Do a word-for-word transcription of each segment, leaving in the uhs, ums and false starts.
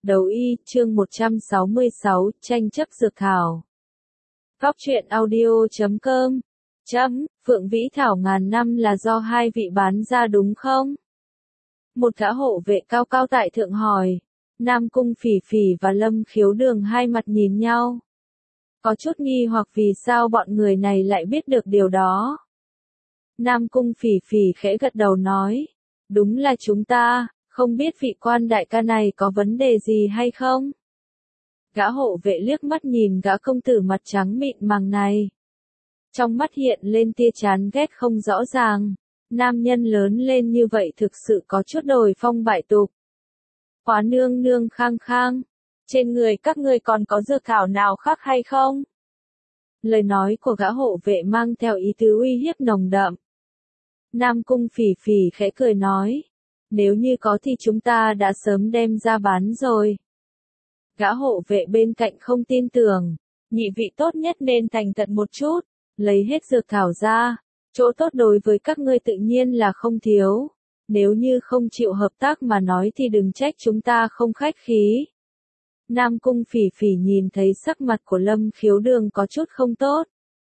Đấu y, chương một trăm sáu mươi sáu, tranh chấp dược thảo. Góc truyện audio chấm com. Chấm, Phượng Vĩ Thảo ngàn năm là do hai vị bán ra đúng không? Một gã hộ vệ cao cao tại thượng hỏi. Nam Cung Phỉ Phỉ và Lâm Khiếu Đường hai mặt nhìn nhau. Có chút nghi hoặc vì sao bọn người này lại biết được điều đó. Nam Cung Phỉ Phỉ khẽ gật đầu nói. Đúng là chúng ta. Không biết vị quan đại ca này có vấn đề gì hay không? Gã hộ vệ liếc mắt nhìn gã công tử mặt trắng mịn màng này. Trong mắt hiện lên tia chán ghét không rõ ràng. Nam nhân lớn lên như vậy thực sự có chút đồi phong bại tục. Hóa nương nương khang khang. Trên người các ngươi còn có dược thảo nào khác hay không? Lời nói của gã hộ vệ mang theo ý tứ uy hiếp nồng đậm. Nam Cung Phỉ Phỉ khẽ cười nói. Nếu như có thì chúng ta đã sớm đem ra bán rồi. Gã hộ vệ bên cạnh không tin tưởng. Nhị vị tốt nhất nên thành thật một chút. Lấy hết dược thảo ra. Chỗ tốt đối với các ngươi tự nhiên là không thiếu. Nếu như không chịu hợp tác mà nói thì đừng trách chúng ta không khách khí. Nam Cung Phỉ Phỉ nhìn thấy sắc mặt của Lâm Khiếu Đường có chút không tốt.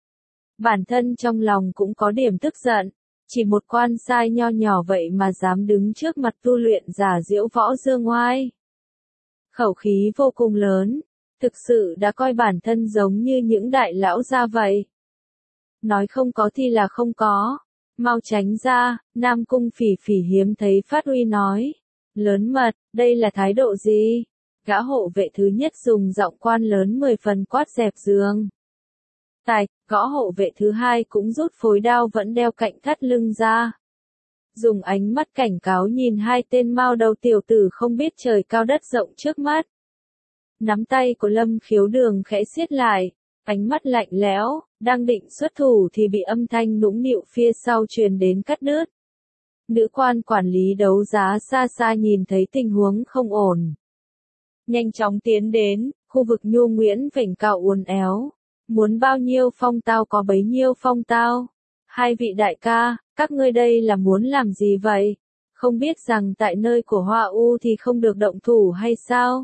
Bản thân trong lòng cũng có điểm tức giận. Chỉ một quan sai nho nhỏ vậy mà dám đứng trước mặt tu luyện giả diễu võ dương oai. Khẩu khí vô cùng lớn, thực sự đã coi bản thân giống như những đại lão gia vậy. Nói không có thì là không có, mau tránh ra, Nam Cung Phỉ Phỉ hiếm thấy phát uy nói. Lớn mật, đây là thái độ gì? Gã hộ vệ thứ nhất dùng giọng quan lớn mười phần quát dẹp giường. Tài, gõ hộ vệ thứ hai cũng rút phối đao vẫn đeo cạnh thắt lưng ra. Dùng ánh mắt cảnh cáo nhìn hai tên mao đầu tiểu tử không biết trời cao đất rộng trước mắt. Nắm tay của Lâm Khiếu Đường khẽ siết lại, ánh mắt lạnh lẽo, đang định xuất thủ thì bị âm thanh nũng nịu phía sau truyền đến cắt đứt. Nữ quan quản lý đấu giá xa xa nhìn thấy tình huống không ổn. Nhanh chóng tiến đến, khu vực Nhu Nguyễn vểnh cao uốn éo. Muốn bao nhiêu phong tao có bấy nhiêu phong tao. Hai vị đại ca, các ngươi đây là muốn làm gì vậy? Không biết rằng tại nơi của Hoa U thì không được động thủ hay sao?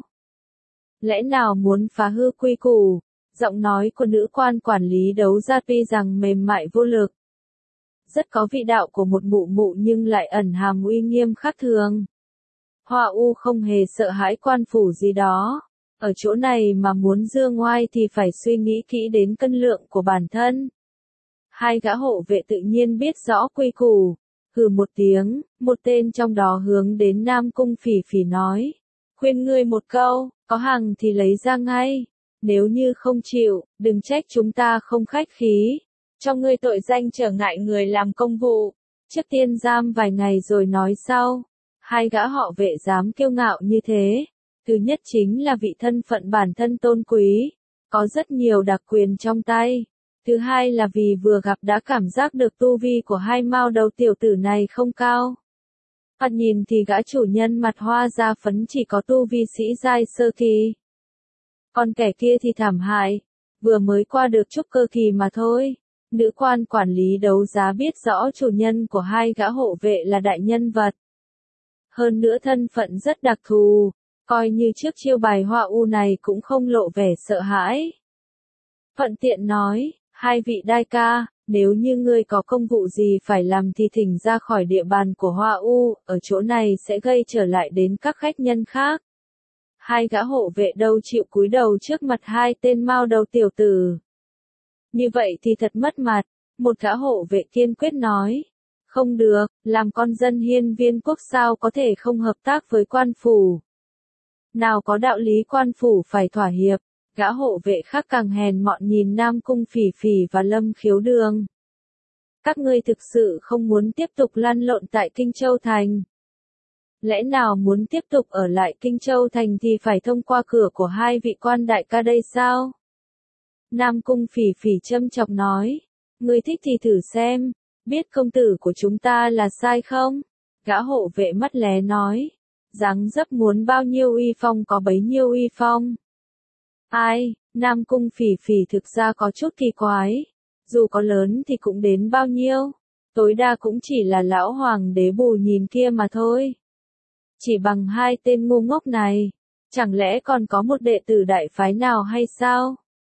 Lẽ nào muốn phá hư quy củ? Giọng nói của nữ quan quản lý đấu giá tuy rằng mềm mại vô lực. Rất có vị đạo của một mụ mụ nhưng lại ẩn hàm uy nghiêm khác thường. Hoa U không hề sợ hãi quan phủ gì đó. Ở chỗ này mà muốn dương ngoai thì phải suy nghĩ kỹ đến cân lượng của bản thân. Hai gã hộ vệ tự nhiên biết rõ quy củ. Hừ một tiếng, một tên trong đó hướng đến Nam Cung Phỉ Phỉ nói. Khuyên ngươi một câu, có hàng thì lấy ra ngay. Nếu như không chịu, đừng trách chúng ta không khách khí. Cho ngươi tội danh trở ngại người làm công vụ. Trước tiên giam vài ngày rồi nói sau. Hai gã họ vệ dám kiêu ngạo như thế. Thứ nhất chính là vị thân phận bản thân tôn quý, có rất nhiều đặc quyền trong tay. Thứ hai là vì vừa gặp đã cảm giác được tu vi của hai mao đầu tiểu tử này không cao. Thoạt nhìn thì gã chủ nhân mặt hoa da phấn chỉ có tu vi sĩ giai sơ kỳ. Còn kẻ kia thì thảm hại, vừa mới qua được trúc cơ kỳ mà thôi. Nữ quan quản lý đấu giá biết rõ chủ nhân của hai gã hộ vệ là đại nhân vật. Hơn nữa thân phận rất đặc thù. Coi như trước chiêu bài Hoa U này cũng không lộ vẻ sợ hãi. Thuận tiện nói, hai vị đại ca, nếu như ngươi có công vụ gì phải làm thì thỉnh ra khỏi địa bàn của Hoa U, ở chỗ này sẽ gây trở lại đến các khách nhân khác. Hai gã hộ vệ đâu chịu cúi đầu trước mặt hai tên mao đầu tiểu tử. Như vậy thì thật mất mặt, một gã hộ vệ kiên quyết nói. Không được, làm con dân hiên viên quốc sao có thể không hợp tác với quan phủ. Nào có đạo lý quan phủ phải thỏa hiệp, gã hộ vệ khác càng hèn mọn nhìn Nam Cung Phỉ Phỉ và Lâm Khiếu Đường. Các ngươi thực sự không muốn tiếp tục lăn lộn tại Kinh Châu Thành. Lẽ nào muốn tiếp tục ở lại Kinh Châu Thành thì phải thông qua cửa của hai vị quan đại ca đây sao? Nam Cung Phỉ Phỉ châm chọc nói, ngươi thích thì thử xem, biết công tử của chúng ta là sai không? Gã hộ vệ mắt lé nói. Dáng dấp muốn bao nhiêu uy phong có bấy nhiêu uy phong. Ai, Nam Cung Phỉ Phỉ thực ra có chút kỳ quái. Dù có lớn thì cũng đến bao nhiêu. Tối đa cũng chỉ là lão hoàng đế bù nhìn kia mà thôi. Chỉ bằng hai tên ngu ngốc này. Chẳng lẽ còn có một đệ tử đại phái nào hay sao?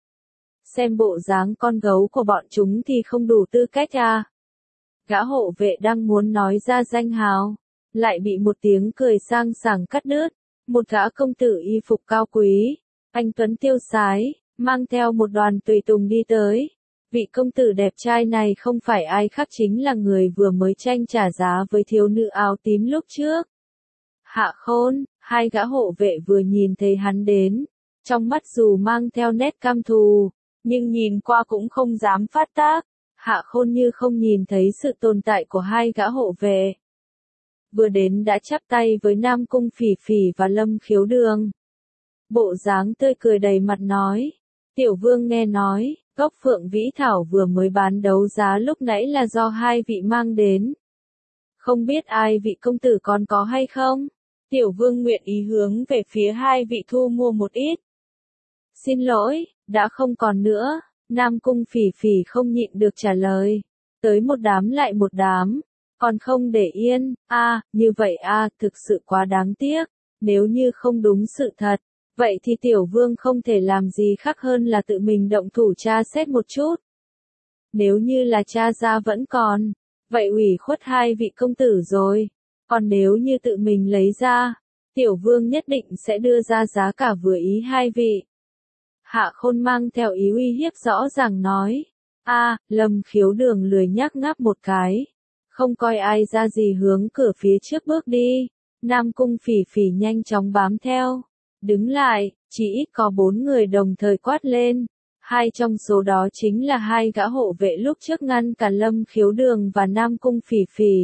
Xem bộ dáng con gấu của bọn chúng thì không đủ tư cách à? Gã hộ vệ đang muốn nói ra danh hào, lại bị một tiếng cười sang sảng cắt đứt. Một gã công tử y phục cao quý, anh tuấn tiêu sái, mang theo một đoàn tùy tùng đi tới. Vị công tử đẹp trai này không phải ai khác chính là người vừa mới tranh trả giá với thiếu nữ áo tím lúc trước. Hạ Khôn. Hai gã hộ vệ vừa nhìn thấy hắn đến, trong mắt dù mang theo nét cam thù, nhưng nhìn qua cũng không dám phát tác. Hạ Khôn như không nhìn thấy sự tồn tại của hai gã hộ vệ. Vừa đến đã chắp tay với Nam Cung Phỉ Phỉ và Lâm Khiếu Đường. Bộ dáng tươi cười đầy mặt nói, tiểu vương nghe nói, gốc Phượng Vĩ Thảo vừa mới bán đấu giá lúc nãy là do hai vị mang đến. Không biết ai vị công tử còn có hay không? Tiểu vương nguyện ý hướng về phía hai vị thu mua một ít. Xin lỗi, đã không còn nữa. Nam Cung Phỉ Phỉ không nhịn được trả lời. Tới một đám lại một đám, còn không để yên. A, à, như vậy a, à, thực sự quá đáng tiếc. Nếu như không đúng sự thật, vậy thì tiểu vương không thể làm gì khác hơn là tự mình động thủ tra xét một chút. Nếu như là tra ra vẫn còn, vậy ủy khuất hai vị công tử rồi. Còn nếu như tự mình lấy ra, tiểu vương nhất định sẽ đưa ra giá cả vừa ý hai vị. Hạ Khôn mang theo ý uy hiếp rõ ràng nói. A, à, Lâm Khiếu Đường lười nhác ngáp một cái. Không coi ai ra gì hướng cửa phía trước bước đi. Nam Cung Phỉ Phỉ nhanh chóng bám theo. Đứng lại, chỉ ít có bốn người đồng thời quát lên. Hai trong số đó chính là hai gã hộ vệ lúc trước ngăn cản Lâm Khiếu Đường và Nam Cung Phỉ Phỉ.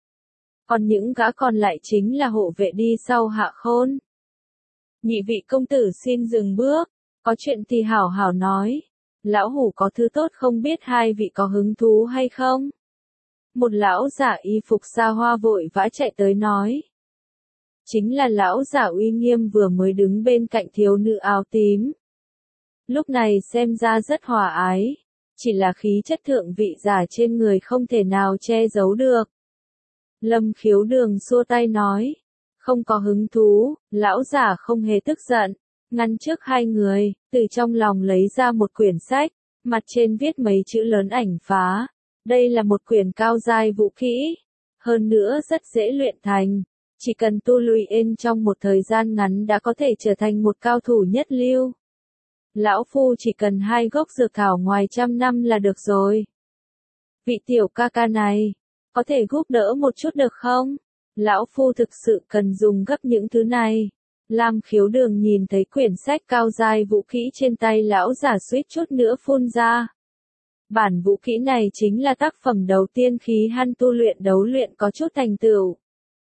Còn những gã còn lại chính là hộ vệ đi sau Hạ Khôn. Nhị vị công tử xin dừng bước, có chuyện thì hảo hảo nói. Lão hủ có thứ tốt không biết hai vị có hứng thú hay không? Một lão giả y phục xa hoa vội vã chạy tới nói. Chính là lão giả uy nghiêm vừa mới đứng bên cạnh thiếu nữ áo tím. Lúc này xem ra rất hòa ái, chỉ là khí chất thượng vị giả trên người không thể nào che giấu được. Lâm Khiếu Đường xua tay nói, không có hứng thú. Lão giả không hề tức giận, ngăn trước hai người, từ trong lòng lấy ra một quyển sách, mặt trên viết mấy chữ lớn ảnh phá. Đây là một quyển cao giai vũ kỹ, hơn nữa rất dễ luyện thành, chỉ cần tu luyện trong một thời gian ngắn đã có thể trở thành một cao thủ nhất lưu. Lão phu chỉ cần hai gốc dược thảo ngoài trăm năm là được rồi. Vị tiểu ca ca này, có thể giúp đỡ một chút được không? Lão phu thực sự cần dùng gấp những thứ này. Lam Khiếu Đường nhìn thấy quyển sách cao giai vũ kỹ trên tay lão giả suýt chút nữa phun ra. Bản vũ kỹ này chính là tác phẩm đầu tiên khí hắn tu luyện đấu luyện có chút thành tựu.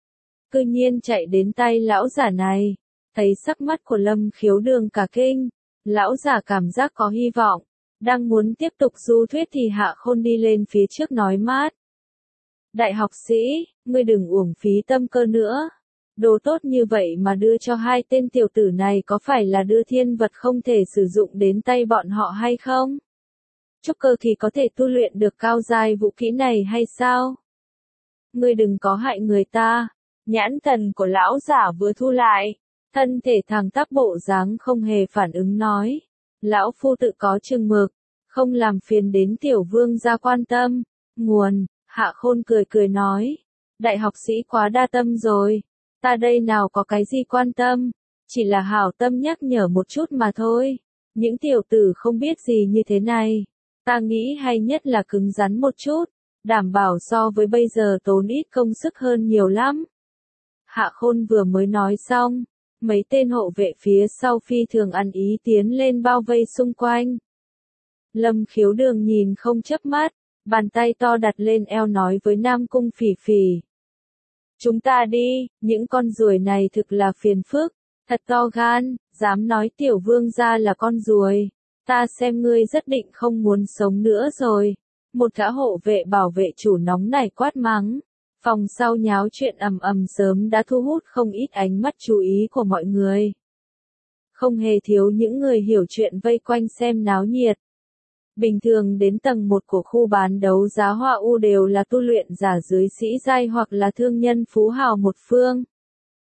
Cư nhiên chạy đến tay lão giả này, thấy sắc mắt của Lâm Khiếu Đường cả kinh, lão giả cảm giác có hy vọng, đang muốn tiếp tục du thuyết thì Hạ Khôn đi lên phía trước nói mát. Đại học sĩ, ngươi đừng uổng phí tâm cơ nữa. Đồ tốt như vậy mà đưa cho hai tên tiểu tử này có phải là đưa thiên vật không thể sử dụng đến tay bọn họ hay không? Trúc cơ thì có thể tu luyện được cao giai vũ kỹ này hay sao? Ngươi đừng có hại người ta. Nhãn thần của lão giả vừa thu lại, thân thể thẳng tắp bộ dáng không hề phản ứng nói. Lão phu tự có chừng mực, không làm phiền đến tiểu vương gia quan tâm. Nguồn, Hạ Khôn cười cười nói. Đại học sĩ quá đa tâm rồi. Ta đây nào có cái gì quan tâm, chỉ là hảo tâm nhắc nhở một chút mà thôi. Những tiểu tử không biết gì như thế này, ta nghĩ hay nhất là cứng rắn một chút, đảm bảo so với bây giờ tốn ít công sức hơn nhiều lắm. Hạ Khôn vừa mới nói xong, mấy tên hộ vệ phía sau phi thường ăn ý tiến lên bao vây xung quanh. Lâm Khiếu Đường nhìn không chớp mắt, bàn tay to đặt lên eo nói với Nam Cung Phỉ Phỉ. Chúng ta đi, những con ruồi này thực là phiền phức, thật to gan, dám nói tiểu vương gia là con ruồi. Ta xem ngươi rất định không muốn sống nữa rồi. Một gã hộ vệ bảo vệ chủ nóng nảy quát mắng. Phòng sau nháo chuyện ầm ầm sớm đã thu hút không ít ánh mắt chú ý của mọi người. Không hề thiếu những người hiểu chuyện vây quanh xem náo nhiệt. Bình thường đến tầng một của khu bán đấu giá Hoa U đều là tu luyện giả dưới sĩ giai hoặc là thương nhân phú hào một phương.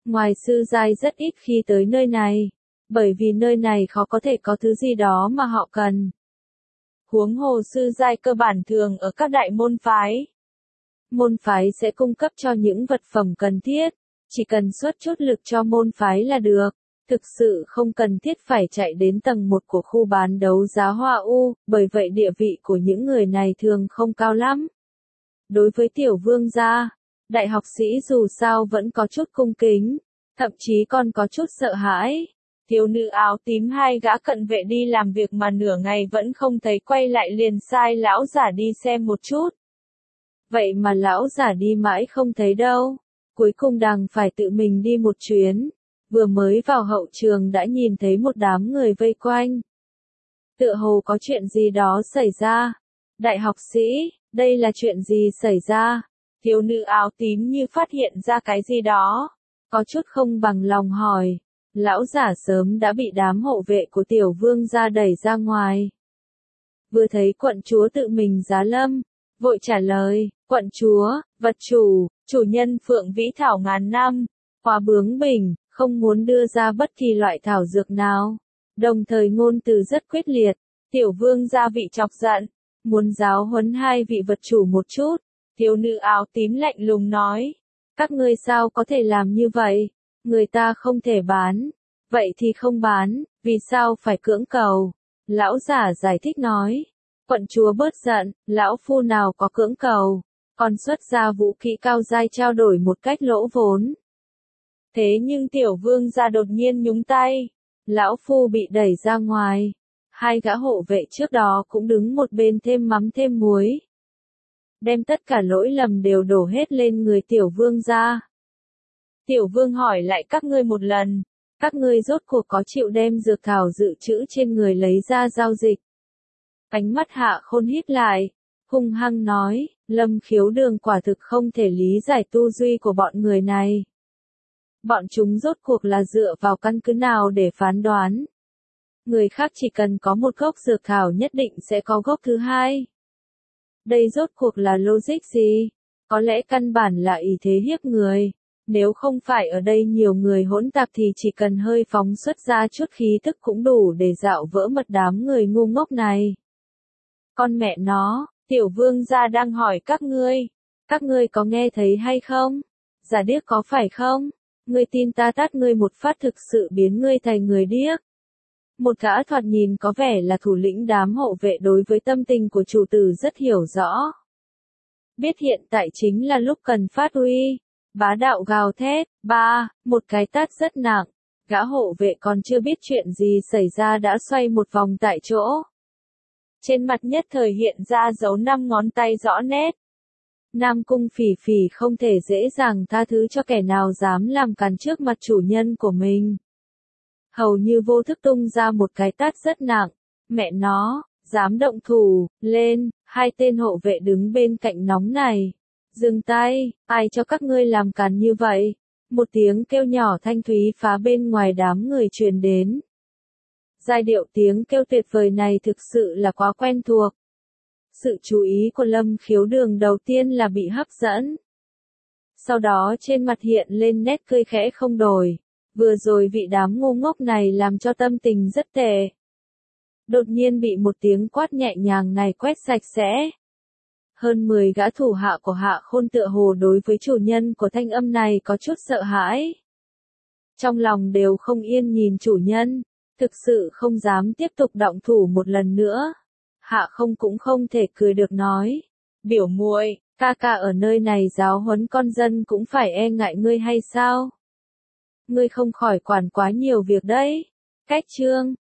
Ngoài sư giai rất ít khi tới nơi này, bởi vì nơi này khó có thể có thứ gì đó mà họ cần. Huống hồ sư giai cơ bản thường ở các đại môn phái. Môn phái sẽ cung cấp cho những vật phẩm cần thiết, chỉ cần xuất chút lực cho môn phái là được. Thực sự không cần thiết phải chạy đến tầng một của khu bán đấu giá Hoa U, bởi vậy địa vị của những người này thường không cao lắm. Đối với tiểu vương gia, đại học sĩ dù sao vẫn có chút cung kính, thậm chí còn có chút sợ hãi. Thiếu nữ áo tím hai gã cận vệ đi làm việc mà nửa ngày vẫn không thấy quay lại liền sai lão giả đi xem một chút. Vậy mà lão giả đi mãi không thấy đâu, cuối cùng đành phải tự mình đi một chuyến. Vừa mới vào hậu trường đã nhìn thấy một đám người vây quanh. Tựa hồ có chuyện gì đó xảy ra. Đại học sĩ, đây là chuyện gì xảy ra? Thiếu nữ áo tím như phát hiện ra cái gì đó. Có chút không bằng lòng hỏi. Lão giả sớm đã bị đám hộ vệ của tiểu vương gia đẩy ra ngoài. Vừa thấy quận chúa tự mình giá lâm, vội trả lời, quận chúa, vật chủ, chủ nhân Phượng Vĩ Thảo ngàn năm, Hoa bướng bỉnh, không muốn đưa ra bất kỳ loại thảo dược nào. Đồng thời ngôn từ rất quyết liệt, tiểu vương gia vị chọc giận, muốn giáo huấn hai vị vật chủ một chút. Thiếu nữ áo tím lạnh lùng nói, các ngươi sao có thể làm như vậy, người ta không thể bán, vậy thì không bán, vì sao phải cưỡng cầu. Lão giả giải thích nói, quận chúa bớt giận, lão phu nào có cưỡng cầu, còn xuất ra vũ khí cao giai trao đổi một cách lỗ vốn. Thế nhưng tiểu vương gia đột nhiên nhúng tay, lão phu bị đẩy ra ngoài, hai gã hộ vệ trước đó cũng đứng một bên thêm mắm thêm muối. Đem tất cả lỗi lầm đều đổ hết lên người tiểu vương gia. Tiểu vương hỏi lại các ngươi một lần, các ngươi rốt cuộc có chịu đem dược thảo dự trữ trên người lấy ra giao dịch? Ánh mắt Hạ Khôn hít lại, hung hăng nói, Lâm Khiếu Đường quả thực không thể lý giải tu duy của bọn người này. Bọn chúng rốt cuộc là dựa vào căn cứ nào để phán đoán? Người khác chỉ cần có một gốc dược thảo nhất định sẽ có gốc thứ hai. Đây rốt cuộc là logic gì? Có lẽ căn bản là ý thế hiếp người. Nếu không phải ở đây nhiều người hỗn tạp thì chỉ cần hơi phóng xuất ra chút khí tức cũng đủ để dạo vỡ mật đám người ngu ngốc này. Con mẹ nó, tiểu vương gia đang hỏi các ngươi. Các ngươi có nghe thấy hay không? Giả điếc có phải không? Ngươi tin ta tát ngươi một phát thực sự biến ngươi thành người điếc. Một gã thoạt nhìn có vẻ là thủ lĩnh đám hộ vệ đối với tâm tình của chủ tử rất hiểu rõ. Biết hiện tại chính là lúc cần phát uy. Bá đạo gào thét, ba, một cái tát rất nặng. Gã hộ vệ còn chưa biết chuyện gì xảy ra đã xoay một vòng tại chỗ. Trên mặt nhất thời hiện ra dấu năm ngón tay rõ nét. Nam Cung Phỉ Phỉ không thể dễ dàng tha thứ cho kẻ nào dám làm càn trước mặt chủ nhân của mình. Hầu như vô thức tung ra một cái tát rất nặng. Mẹ nó, dám động thủ, lên, hai tên hộ vệ đứng bên cạnh nóng này. Dừng tay, ai cho các ngươi làm càn như vậy? Một tiếng kêu nhỏ thanh thúy phá bên ngoài đám người truyền đến. Giai điệu tiếng kêu tuyệt vời này thực sự là quá quen thuộc. Sự chú ý của Lâm Khiếu Đường đầu tiên là bị hấp dẫn. Sau đó trên mặt hiện lên nét cười khẽ không đổi. Vừa rồi vị đám ngu ngốc này làm cho tâm tình rất tệ. Đột nhiên bị một tiếng quát nhẹ nhàng này quét sạch sẽ. Hơn mười gã thủ hạ của Hạ Khôn tựa hồ đối với chủ nhân của thanh âm này có chút sợ hãi. Trong lòng đều không yên nhìn chủ nhân, thực sự không dám tiếp tục động thủ một lần nữa. Hạ Không cũng không thể cười được nói, biểu muội, ca ca ở nơi này giáo huấn con dân cũng phải e ngại ngươi hay sao? Ngươi không khỏi quản quá nhiều việc đấy. Cách chương